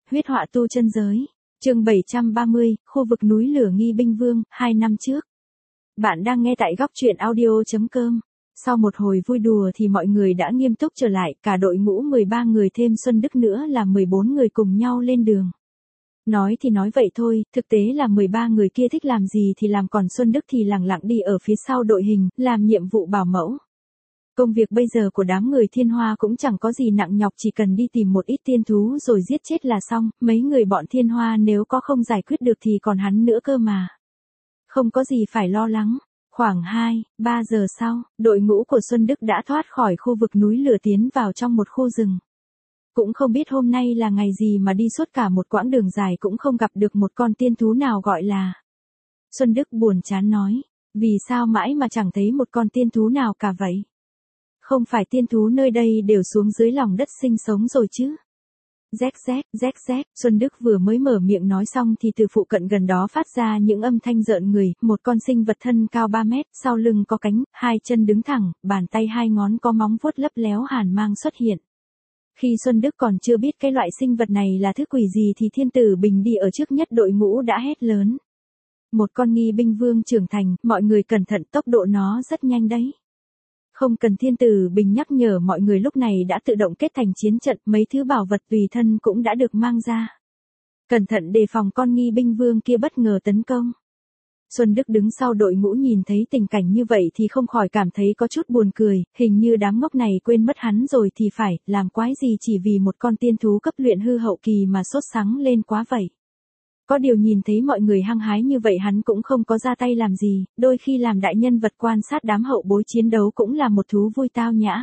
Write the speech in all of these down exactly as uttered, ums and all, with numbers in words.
huyết họa tu chân giới. Chương bảy trăm ba mươi, khu vực núi lửa Nghi Binh Vương, hai năm trước. Bạn đang nghe tại góc truyện audio chấm com. Sau một hồi vui đùa thì mọi người đã nghiêm túc trở lại, cả đội ngũ mười ba người thêm Xuân Đức nữa là mười bốn người cùng nhau lên đường. Nói thì nói vậy thôi, thực tế là mười ba người kia thích làm gì thì làm, còn Xuân Đức thì lẳng lặng đi ở phía sau đội hình, làm nhiệm vụ bảo mẫu. Công việc bây giờ của đám người Thiên Hoa cũng chẳng có gì nặng nhọc, chỉ cần đi tìm một ít tiên thú rồi giết chết là xong, mấy người bọn Thiên Hoa nếu có không giải quyết được thì còn hắn nữa cơ mà. Không có gì phải lo lắng. Khoảng hai, ba giờ sau, đội ngũ của Xuân Đức đã thoát khỏi khu vực núi lửa tiến vào trong một khu rừng. Cũng không biết hôm nay là ngày gì mà đi suốt cả một quãng đường dài cũng không gặp được một con tiên thú nào gọi là. Xuân Đức buồn chán nói, vì sao mãi mà chẳng thấy một con tiên thú nào cả vậy? Không phải tiên thú nơi đây đều xuống dưới lòng đất sinh sống rồi chứ? Rét rét, rét rét, Xuân Đức vừa mới mở miệng nói xong thì từ phụ cận gần đó phát ra những âm thanh rợn người, một con sinh vật thân cao ba mét, sau lưng có cánh, hai chân đứng thẳng, bàn tay hai ngón có móng vuốt lấp léo hàn mang xuất hiện. Khi Xuân Đức còn chưa biết cái loại sinh vật này là thứ quỷ gì thì Thiên Tử Bình đi ở trước nhất đội ngũ đã hét lớn. Một con Nghi Binh Vương trưởng thành, mọi người cẩn thận, tốc độ nó rất nhanh đấy. Không cần Thiên Tử Bình nhắc nhở, mọi người lúc này đã tự động kết thành chiến trận, mấy thứ bảo vật tùy thân cũng đã được mang ra. Cẩn thận đề phòng con Nghi Binh Vương kia bất ngờ tấn công. Xuân Đức đứng sau đội ngũ nhìn thấy tình cảnh như vậy thì không khỏi cảm thấy có chút buồn cười, hình như đám ngốc này quên mất hắn rồi thì phải, làm quái gì chỉ vì một con tiên thú cấp luyện hư hậu kỳ mà sốt sắng lên quá vậy. Có điều nhìn thấy mọi người hăng hái như vậy hắn cũng không có ra tay làm gì, đôi khi làm đại nhân vật quan sát đám hậu bối chiến đấu cũng là một thú vui tao nhã.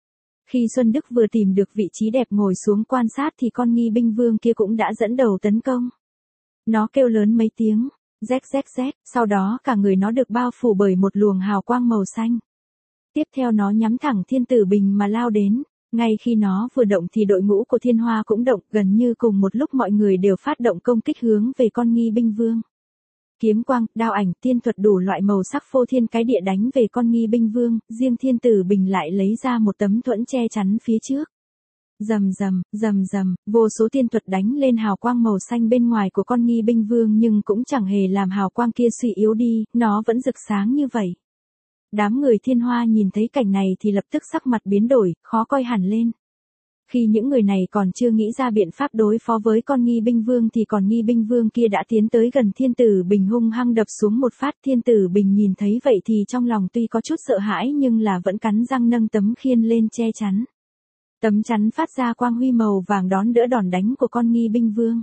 Khi Xuân Đức vừa tìm được vị trí đẹp ngồi xuống quan sát thì con Nghi Binh Vương kia cũng đã dẫn đầu tấn công. Nó kêu lớn mấy tiếng, rét rét rét, sau đó cả người nó được bao phủ bởi một luồng hào quang màu xanh. Tiếp theo nó nhắm thẳng Thiên Tử Bình mà lao đến. Ngay khi nó vừa động thì đội ngũ của Thiên Hoa cũng động, gần như cùng một lúc mọi người đều phát động công kích hướng về con Nghi Binh Vương. Kiếm quang, đao ảnh, tiên thuật đủ loại màu sắc phô thiên cái địa đánh về con Nghi Binh Vương, riêng Thiên Tử Bình lại lấy ra một tấm thuẫn che chắn phía trước. Rầm rầm, rầm rầm, vô số tiên thuật đánh lên hào quang màu xanh bên ngoài của con Nghi Binh Vương nhưng cũng chẳng hề làm hào quang kia suy yếu đi, nó vẫn rực sáng như vậy. Đám người Thiên Hoa nhìn thấy cảnh này thì lập tức sắc mặt biến đổi, khó coi hẳn lên. Khi những người này còn chưa nghĩ ra biện pháp đối phó với con Nghi Binh Vương thì còn Nghi Binh Vương kia đã tiến tới gần Thiên Tử Bình hung hăng đập xuống một phát. Thiên Tử Bình nhìn thấy vậy thì trong lòng tuy có chút sợ hãi nhưng là vẫn cắn răng nâng tấm khiên lên che chắn. Tấm chắn phát ra quang huy màu vàng đón đỡ đòn đánh của con Nghi Binh Vương.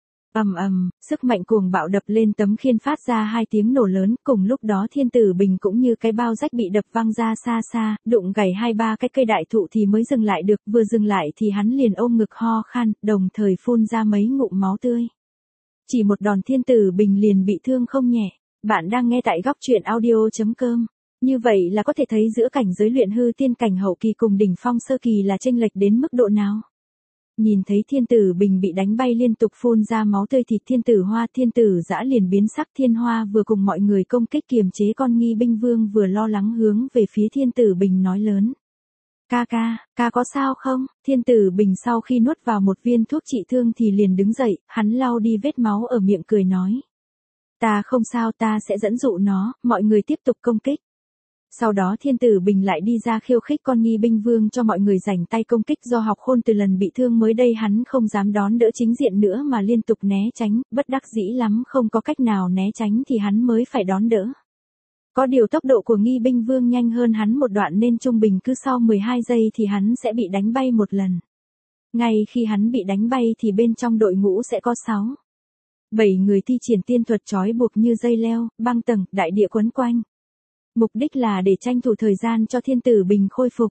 Ầm ầm, sức mạnh cuồng bạo đập lên tấm khiên phát ra hai tiếng nổ lớn, cùng lúc đó Thiên Tử Bình cũng như cái bao rách bị đập văng ra xa xa, đụng gãy hai ba cái cây đại thụ thì mới dừng lại được, vừa dừng lại thì hắn liền ôm ngực ho khan, đồng thời phun ra mấy ngụm máu tươi. Chỉ một đòn Thiên Tử Bình liền bị thương không nhẹ. Bạn đang nghe tại góc truyện audio chấm com. Như vậy là có thể thấy giữa cảnh giới luyện hư tiên cảnh hậu kỳ cùng đỉnh phong sơ kỳ là chênh lệch đến mức độ nào. Nhìn thấy Thiên Tử Bình bị đánh bay liên tục phun ra máu tươi thì Thiên Tử Hoa Thiên Tử Dã liền biến sắc. Thiên Hoa vừa cùng mọi người công kích kiềm chế con Nghi Binh Vương vừa lo lắng hướng về phía Thiên Tử Bình nói lớn. Ca ca, ca có sao không? Thiên Tử Bình sau khi nuốt vào một viên thuốc trị thương thì liền đứng dậy, hắn lau đi vết máu ở miệng cười nói. Ta không sao, ta sẽ dẫn dụ nó, mọi người tiếp tục công kích. Sau đó Thiên Tử Bình lại đi ra khiêu khích con Nghi Binh Vương cho mọi người rảnh tay công kích, do học khôn từ lần bị thương mới đây hắn không dám đón đỡ chính diện nữa mà liên tục né tránh, bất đắc dĩ lắm không có cách nào né tránh thì hắn mới phải đón đỡ. Có điều tốc độ của Nghi Binh Vương nhanh hơn hắn một đoạn nên trung bình cứ sau mười hai giây thì hắn sẽ bị đánh bay một lần. Ngay khi hắn bị đánh bay thì bên trong đội ngũ sẽ có sáu, bảy người thi triển tiên thuật trói buộc như dây leo, băng tầng, đại địa quấn quanh. Mục đích là để tranh thủ thời gian cho Thiên Tử Bình khôi phục.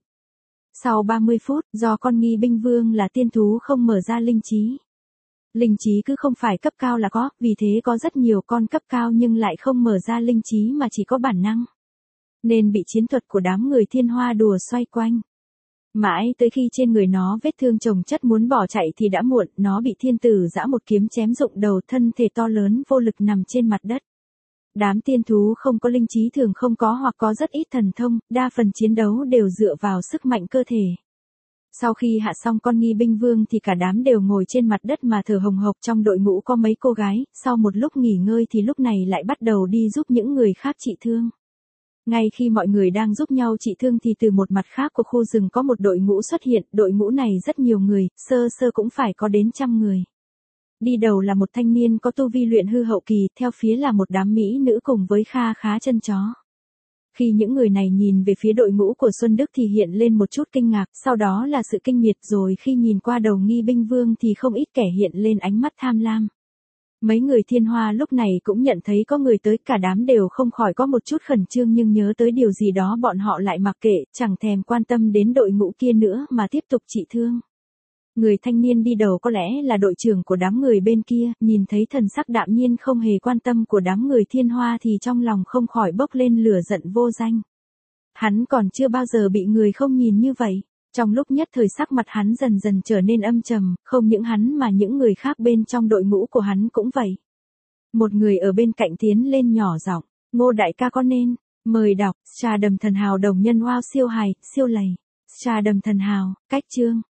Sau ba mươi phút, do con Nghi Binh Vương là tiên thú không mở ra linh trí. Linh trí cứ không phải cấp cao là có, vì thế có rất nhiều con cấp cao nhưng lại không mở ra linh trí mà chỉ có bản năng. Nên bị chiến thuật của đám người Thiên Hoa đùa xoay quanh. Mãi tới khi trên người nó vết thương chồng chất muốn bỏ chạy thì đã muộn, nó bị Thiên Tử Dã một kiếm chém rụng đầu, thân thể to lớn vô lực nằm trên mặt đất. Đám tiên thú không có linh trí thường không có hoặc có rất ít thần thông, đa phần chiến đấu đều dựa vào sức mạnh cơ thể. Sau khi hạ xong con nghi binh vương thì cả đám đều ngồi trên mặt đất mà thở hồng hộc, trong đội ngũ có mấy cô gái, sau một lúc nghỉ ngơi thì lúc này lại bắt đầu đi giúp những người khác trị thương. Ngay khi mọi người đang giúp nhau trị thương thì từ một mặt khác của khu rừng có một đội ngũ xuất hiện, đội ngũ này rất nhiều người, sơ sơ cũng phải có đến trăm người. Đi đầu là một thanh niên có tu vi luyện hư hậu kỳ, theo phía là một đám mỹ nữ cùng với kha khá chân chó. Khi những người này nhìn về phía đội ngũ của Xuân Đức thì hiện lên một chút kinh ngạc, sau đó là sự kinh miệt, rồi khi nhìn qua đầu nghi binh vương thì không ít kẻ hiện lên ánh mắt tham lam. Mấy người Thiên Hoa lúc này cũng nhận thấy có người tới, cả đám đều không khỏi có một chút khẩn trương, nhưng nhớ tới điều gì đó bọn họ lại mặc kệ, chẳng thèm quan tâm đến đội ngũ kia nữa mà tiếp tục trị thương. Người thanh niên đi đầu có lẽ là đội trưởng của đám người bên kia, nhìn thấy thần sắc đạm nhiên không hề quan tâm của đám người Thiên Hoa thì trong lòng không khỏi bốc lên lửa giận vô danh. Hắn còn chưa bao giờ bị người không nhìn như vậy. Trong lúc nhất thời sắc mặt hắn dần dần trở nên âm trầm, không những hắn mà những người khác bên trong đội ngũ của hắn cũng vậy. Một người ở bên cạnh tiến lên nhỏ giọng, Ngô đại ca có nên, mời đọc, trà đầm thần hào đồng nhân wow siêu hài, siêu lầy, trà đầm thần hào, cách chương.